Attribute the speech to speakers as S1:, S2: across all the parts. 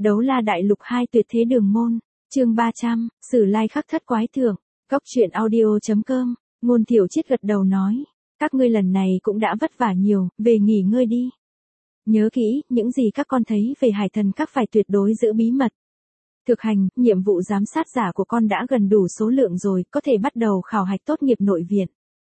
S1: Đấu La Đại Lục 2 Tuyệt Thế Đường Môn, chương 300, Sử Lai Khắc Thất Quái Thưởng, Góc truyện audio.com, Ngôn Thiểu Triết gật đầu nói, các ngươi lần này cũng đã vất vả nhiều, về nghỉ ngơi đi. Nhớ kỹ, những gì các con thấy về Hải Thần Các phải tuyệt đối giữ bí mật. Thực hành, nhiệm vụ giám sát giả của con đã gần đủ số lượng rồi, có thể bắt đầu khảo hạch tốt nghiệp nội viện.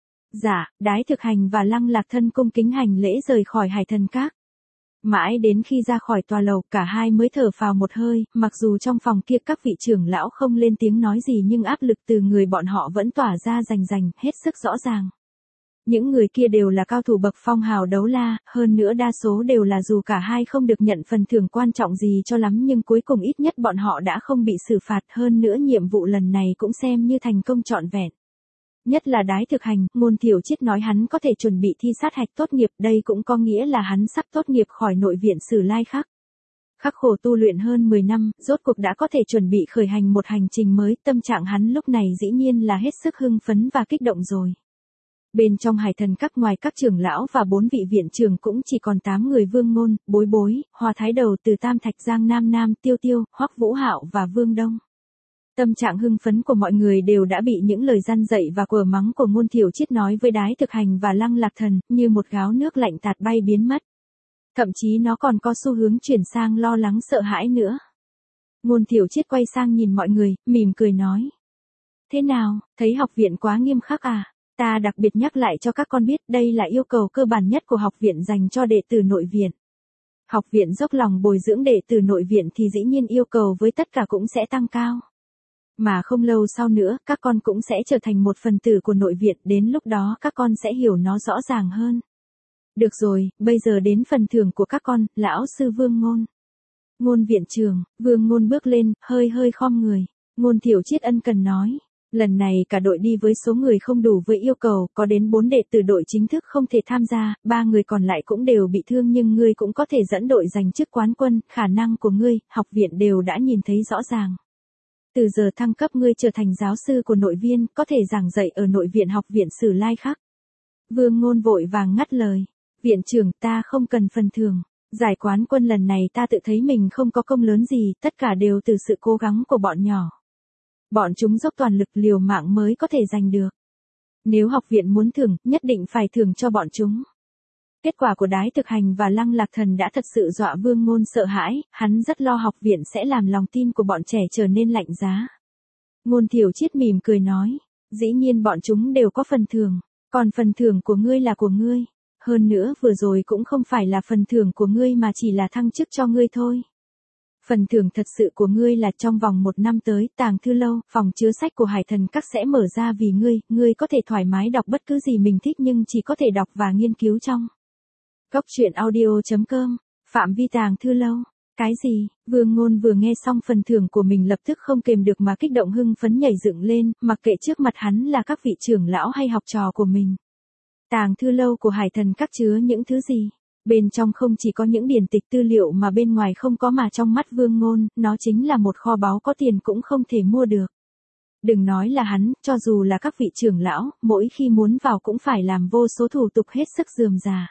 S1: Dạ, Đái Thực Hành và Lăng Lạc Thân cung kính hành lễ rời khỏi Hải Thần Các. Mãi đến khi ra khỏi tòa lầu cả hai mới thở phào một hơi, mặc dù trong phòng kia các vị trưởng lão không lên tiếng nói gì nhưng áp lực từ người bọn họ vẫn tỏa ra rành rành, hết sức rõ ràng. Những người kia đều là cao thủ bậc phong hào đấu la, hơn nữa đa số đều là dù cả hai không được nhận phần thưởng quan trọng gì cho lắm nhưng cuối cùng ít nhất bọn họ đã không bị xử phạt, hơn nữa nhiệm vụ lần này cũng xem như thành công trọn vẹn. Nhất là Đái Thực Hành, Ngôn Thiểu Triết nói hắn có thể chuẩn bị thi sát hạch tốt nghiệp, đây cũng có nghĩa là hắn sắp tốt nghiệp khỏi nội viện Sử Lai Khắc. Khắc khổ tu luyện hơn 10 năm, rốt cuộc đã có thể chuẩn bị khởi hành một hành trình mới, tâm trạng hắn lúc này dĩ nhiên là hết sức hưng phấn và kích động rồi. Bên trong Hải Thần Các ngoài các trưởng lão và 4 vị viện trưởng cũng chỉ còn 8 người Vương Ngôn, Bối Bối, Hoa Thái Đầu từ Tam Thạch Giang Nam Nam, Tiêu Tiêu, Hoắc Vũ Hạo và Vương Đông. Tâm trạng hưng phấn của mọi người đều đã bị những lời răn dạy và quở mắng của Ngôn Thiểu Triết nói với Đái Thực Hành và Lăng Lạc Thần, như một gáo nước lạnh tạt bay biến mất. Thậm chí nó còn có xu hướng chuyển sang lo lắng sợ hãi nữa. Ngôn Thiểu Triết quay sang nhìn mọi người, mỉm cười nói. Thế nào, thấy học viện quá nghiêm khắc à? Ta đặc biệt nhắc lại cho các con biết đây là yêu cầu cơ bản nhất của học viện dành cho đệ tử nội viện. Học viện dốc lòng bồi dưỡng đệ tử nội viện thì dĩ nhiên yêu cầu với tất cả cũng sẽ tăng cao. Mà không lâu sau nữa, các con cũng sẽ trở thành một phần tử của nội viện, đến lúc đó các con sẽ hiểu nó rõ ràng hơn. Được rồi, bây giờ đến phần thưởng của các con, lão sư Vương Ngôn. Ngôn viện trưởng, Vương Ngôn bước lên, hơi khom người. Ngôn Thiểu Triết ân cần nói, lần này cả đội đi với số người không đủ với yêu cầu, có đến 4 đệ tử đội chính thức không thể tham gia, 3 người còn lại cũng đều bị thương nhưng ngươi cũng có thể dẫn đội giành chức quán quân, khả năng của ngươi, học viện đều đã nhìn thấy rõ ràng. Từ giờ thăng cấp ngươi trở thành giáo sư của nội viên, có thể giảng dạy ở nội viện học viện Sử Lai Khắc. Vương Ngôn vội vàng ngắt lời. Viện trưởng, ta không cần phần thưởng. Giải quán quân lần này ta tự thấy mình không có công lớn gì, tất cả đều từ sự cố gắng của bọn nhỏ. Bọn chúng dốc toàn lực liều mạng mới có thể giành được. Nếu học viện muốn thưởng, nhất định phải thưởng cho bọn chúng. Kết quả của Đái Thực Hành và Lăng Lạc Thần đã thật sự dọa Vương Ngôn sợ hãi, hắn rất lo học viện sẽ làm lòng tin của bọn trẻ trở nên lạnh giá. Ngôn Thiểu Triết mỉm cười nói, dĩ nhiên bọn chúng đều có phần thưởng, còn phần thưởng của ngươi là của ngươi. Hơn nữa vừa rồi cũng không phải là phần thưởng của ngươi mà chỉ là thăng chức cho ngươi thôi. Phần thưởng thật sự của ngươi là trong vòng 1 năm tới, tàng thư lâu, phòng chứa sách của Hải Thần Các sẽ mở ra vì ngươi có thể thoải mái đọc bất cứ gì mình thích nhưng chỉ có thể đọc và nghiên cứu trong. Góc truyện audio.com, phạm vi tàng thư lâu. Cái gì? Vương Ngôn vừa nghe xong phần thưởng của mình lập tức không kềm được mà kích động hưng phấn nhảy dựng lên, mặc kệ trước mặt hắn là các vị trưởng lão hay học trò của mình. Tàng thư lâu của Hải Thần Các chứa những thứ gì? Bên trong không chỉ có những điển tịch tư liệu mà bên ngoài không có mà trong mắt Vương Ngôn, nó chính là một kho báu có tiền cũng không thể mua được. Đừng nói là hắn, cho dù là các vị trưởng lão, mỗi khi muốn vào cũng phải làm vô số thủ tục hết sức rườm rà.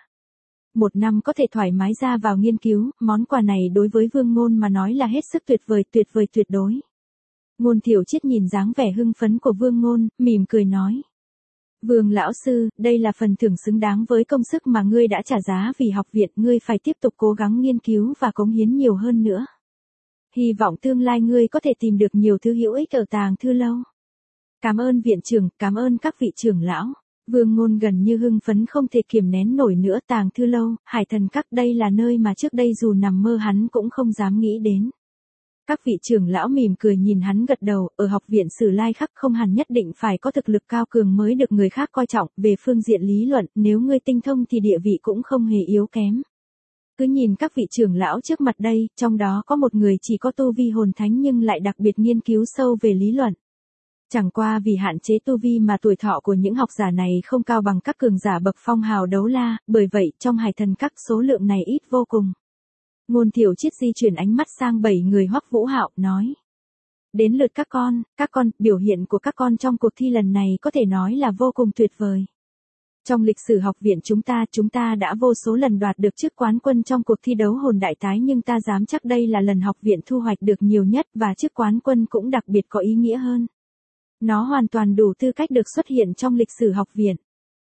S1: 1 năm có thể thoải mái ra vào nghiên cứu, món quà này đối với Vương Ngôn mà nói là hết sức tuyệt vời tuyệt đối. Ngôn Thiểu Triết nhìn dáng vẻ hưng phấn của Vương Ngôn, mỉm cười nói. Vương lão sư, đây là phần thưởng xứng đáng với công sức mà ngươi đã trả giá vì học viện, ngươi phải tiếp tục cố gắng nghiên cứu và cống hiến nhiều hơn nữa. Hy vọng tương lai ngươi có thể tìm được nhiều thứ hữu ích ở tàng thư lâu. Cảm ơn viện trưởng, cảm ơn các vị trưởng lão. Vương Ngôn gần như hưng phấn không thể kiềm nén nổi nữa. Tàng thư lâu, Hải Thần Các, đây là nơi mà trước đây dù nằm mơ hắn cũng không dám nghĩ đến. Các vị trưởng lão mỉm cười nhìn hắn gật đầu, ở học viện Sử Lai Khắc không hẳn nhất định phải có thực lực cao cường mới được người khác coi trọng, về phương diện lý luận, nếu ngươi tinh thông thì địa vị cũng không hề yếu kém. Cứ nhìn các vị trưởng lão trước mặt đây, trong đó có một người chỉ có tu vi hồn thánh nhưng lại đặc biệt nghiên cứu sâu về lý luận. Chẳng qua vì hạn chế tu vi mà tuổi thọ của những học giả này không cao bằng các cường giả bậc phong hào đấu la, bởi vậy trong Hải Thần Các số lượng này ít vô cùng. Ngôn Thiểu Triết di chuyển ánh mắt sang 7 người Hoắc Vũ Hạo, nói. Đến lượt các con, biểu hiện của các con trong cuộc thi lần này có thể nói là vô cùng tuyệt vời. Trong lịch sử học viện chúng ta đã vô số lần đoạt được chức quán quân trong cuộc thi đấu hồn đại tái, nhưng ta dám chắc đây là lần học viện thu hoạch được nhiều nhất, và chức quán quân cũng đặc biệt có ý nghĩa hơn. Nó hoàn toàn đủ tư cách được xuất hiện trong lịch sử học viện.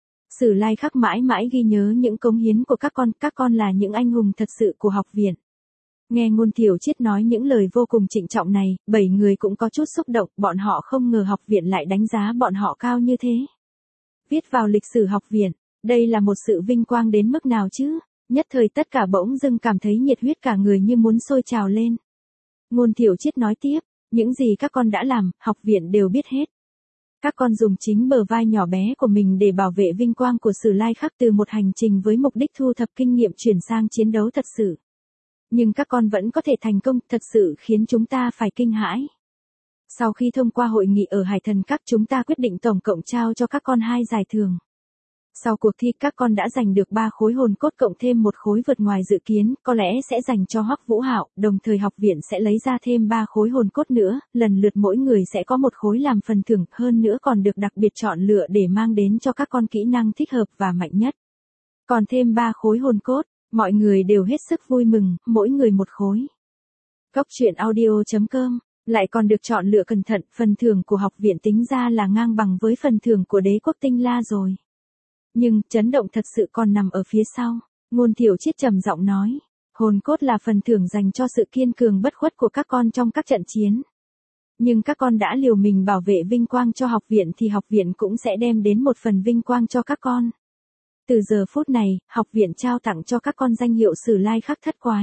S1: Sử Lai Khắc mãi mãi ghi nhớ những cống hiến của các con là những anh hùng thật sự của học viện. Nghe Ngôn Thiểu Triết nói những lời vô cùng trịnh trọng này, 7 người cũng có chút xúc động, bọn họ không ngờ học viện lại đánh giá bọn họ cao như thế. Viết vào lịch sử học viện, đây là một sự vinh quang đến mức nào chứ? Nhất thời tất cả bỗng dưng cảm thấy nhiệt huyết cả người như muốn sôi trào lên. Ngôn Thiểu Triết nói tiếp, những gì các con đã làm, học viện đều biết hết. Các con dùng chính bờ vai nhỏ bé của mình để bảo vệ vinh quang của Sử Lai Khắc từ một hành trình với mục đích thu thập kinh nghiệm chuyển sang chiến đấu thật sự. Nhưng các con vẫn có thể thành công, thật sự khiến chúng ta phải kinh hãi. Sau khi thông qua hội nghị ở Hải Thần Các, chúng ta quyết định tổng cộng trao cho các con 2 giải thưởng. Sau cuộc thi các con đã giành được 3 khối hồn cốt cộng thêm 1 khối vượt ngoài dự kiến, có lẽ sẽ dành cho Hoắc Vũ Hạo, đồng thời học viện sẽ lấy ra thêm 3 khối hồn cốt nữa, lần lượt mỗi người sẽ có 1 khối làm phần thưởng, hơn nữa còn được đặc biệt chọn lựa để mang đến cho các con kỹ năng thích hợp và mạnh nhất. Còn thêm 3 khối hồn cốt, mọi người đều hết sức vui mừng, mỗi người 1 khối. Cốc truyện audio.com lại còn được chọn lựa cẩn thận, phần thưởng của học viện tính ra là ngang bằng với phần thưởng của Đế quốc Tinh La rồi. Nhưng, chấn động thật sự còn nằm ở phía sau. Ngôn Thiểu Triết trầm giọng nói, hồn cốt là phần thưởng dành cho sự kiên cường bất khuất của các con trong các trận chiến. Nhưng các con đã liều mình bảo vệ vinh quang cho học viện thì học viện cũng sẽ đem đến một phần vinh quang cho các con. Từ giờ phút này, học viện trao tặng cho các con danh hiệu Sử Lai Khắc thất quái.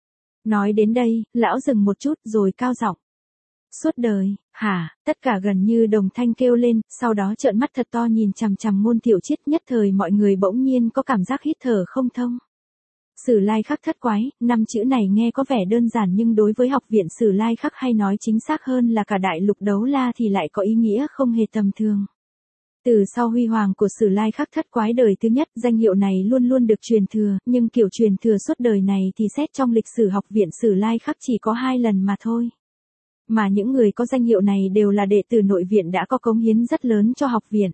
S1: Nói đến đây, lão dừng một chút rồi cao giọng. Suốt đời, hả? Tất cả gần như đồng thanh kêu lên, sau đó trợn mắt thật to nhìn chằm chằm Ngôn Thiểu Triết, nhất thời mọi người bỗng nhiên có cảm giác hít thở không thông. Sử Lai Khắc thất quái, 5 chữ này nghe có vẻ đơn giản nhưng đối với học viện Sử Lai Khắc, hay nói chính xác hơn là cả đại lục đấu la, thì lại có ý nghĩa không hề tầm thường. Từ sau huy hoàng của Sử Lai Khắc thất quái đời thứ nhất, danh hiệu này luôn luôn được truyền thừa, nhưng kiểu truyền thừa suốt đời này thì xét trong lịch sử học viện Sử Lai Khắc chỉ có 2 lần mà thôi. Mà những người có danh hiệu này đều là đệ tử nội viện đã có cống hiến rất lớn cho học viện.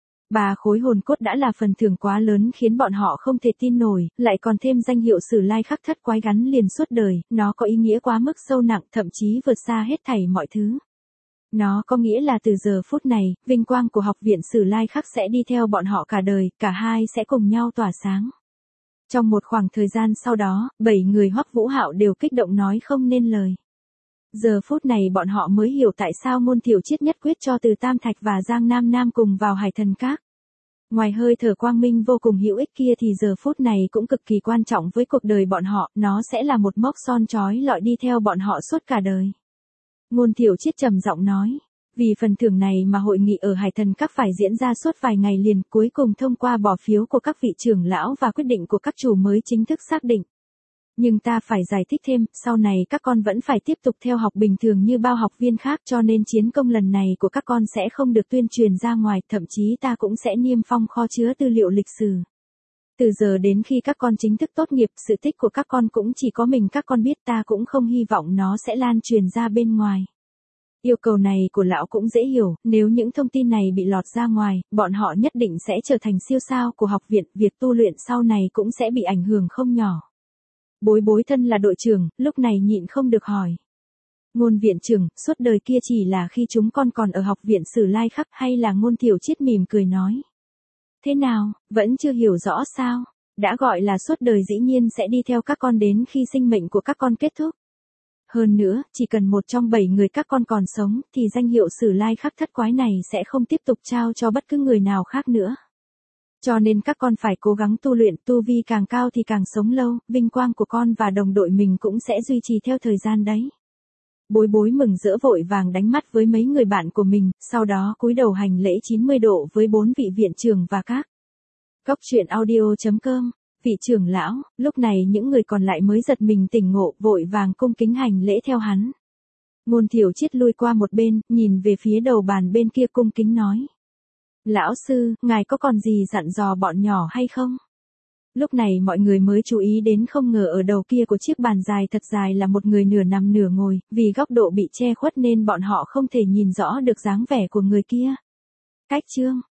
S1: 3 khối hồn cốt đã là phần thưởng quá lớn khiến bọn họ không thể tin nổi, lại còn thêm danh hiệu Sử Lai Khắc thất quái gắn liền suốt đời, nó có ý nghĩa quá mức sâu nặng, thậm chí vượt xa hết thảy mọi thứ. Nó có nghĩa là từ giờ phút này, vinh quang của học viện Sử Lai Khắc sẽ đi theo bọn họ cả đời, cả hai sẽ cùng nhau tỏa sáng. Trong một khoảng thời gian sau đó, 7 người Hoắc Vũ Hạo đều kích động nói không nên lời. Giờ phút này bọn họ mới hiểu tại sao Ngôn Thiểu Triết nhất quyết cho Từ Tam Thạch và Giang Nam Nam cùng vào Hải Thần Các. Ngoài hơi thở quang minh vô cùng hữu ích kia thì giờ phút này cũng cực kỳ quan trọng với cuộc đời bọn họ, nó sẽ là một mốc son chói lọi đi theo bọn họ suốt cả đời. Ngôn Thiểu Triết trầm giọng nói, vì phần thưởng này mà hội nghị ở Hải Thần Các phải diễn ra suốt vài ngày liền, cuối cùng thông qua bỏ phiếu của các vị trưởng lão và quyết định của các chủ mới chính thức xác định. Nhưng ta phải giải thích thêm, sau này các con vẫn phải tiếp tục theo học bình thường như bao học viên khác, cho nên chiến công lần này của các con sẽ không được tuyên truyền ra ngoài, thậm chí ta cũng sẽ niêm phong kho chứa tư liệu lịch sử. Từ giờ đến khi các con chính thức tốt nghiệp, sự tích của các con cũng chỉ có mình các con biết, ta cũng không hy vọng nó sẽ lan truyền ra bên ngoài. Yêu cầu này của lão cũng dễ hiểu, nếu những thông tin này bị lọt ra ngoài, bọn họ nhất định sẽ trở thành siêu sao của học viện, việc tu luyện sau này cũng sẽ bị ảnh hưởng không nhỏ. Bối Bối thân là đội trưởng, lúc này nhịn không được hỏi. Ngôn viện trưởng, suốt đời kia chỉ là khi chúng con còn ở học viện Sử Lai Khắc, hay là? Ngôn Thiểu Triết mỉm cười nói. Thế nào, vẫn chưa hiểu rõ sao? Đã gọi là suốt đời dĩ nhiên sẽ đi theo các con đến khi sinh mệnh của các con kết thúc. Hơn nữa, chỉ cần một trong 7 người các con còn sống, thì danh hiệu Sử Lai Khắc thất quái này sẽ không tiếp tục trao cho bất cứ người nào khác nữa. Cho nên các con phải cố gắng tu luyện, tu vi càng cao thì càng sống lâu, vinh quang của con và đồng đội mình cũng sẽ duy trì theo thời gian đấy. Bối Bối mừng rỡ vội vàng đánh mắt với mấy người bạn của mình, sau đó cúi đầu hành lễ 90 độ với 4 vị viện trưởng và các. Cốc truyện audio.com, vị trưởng lão, lúc này những người còn lại mới giật mình tỉnh ngộ, vội vàng cung kính hành lễ theo hắn. Ngôn Thiểu Triết lui qua một bên, nhìn về phía đầu bàn bên kia cung kính nói. Lão sư, ngài có còn gì dặn dò bọn nhỏ hay không? Lúc này mọi người mới chú ý đến không ngờ ở đầu kia của chiếc bàn dài thật dài là một người nửa nằm nửa ngồi, vì góc độ bị che khuất nên bọn họ không thể nhìn rõ được dáng vẻ của người kia. Cách chương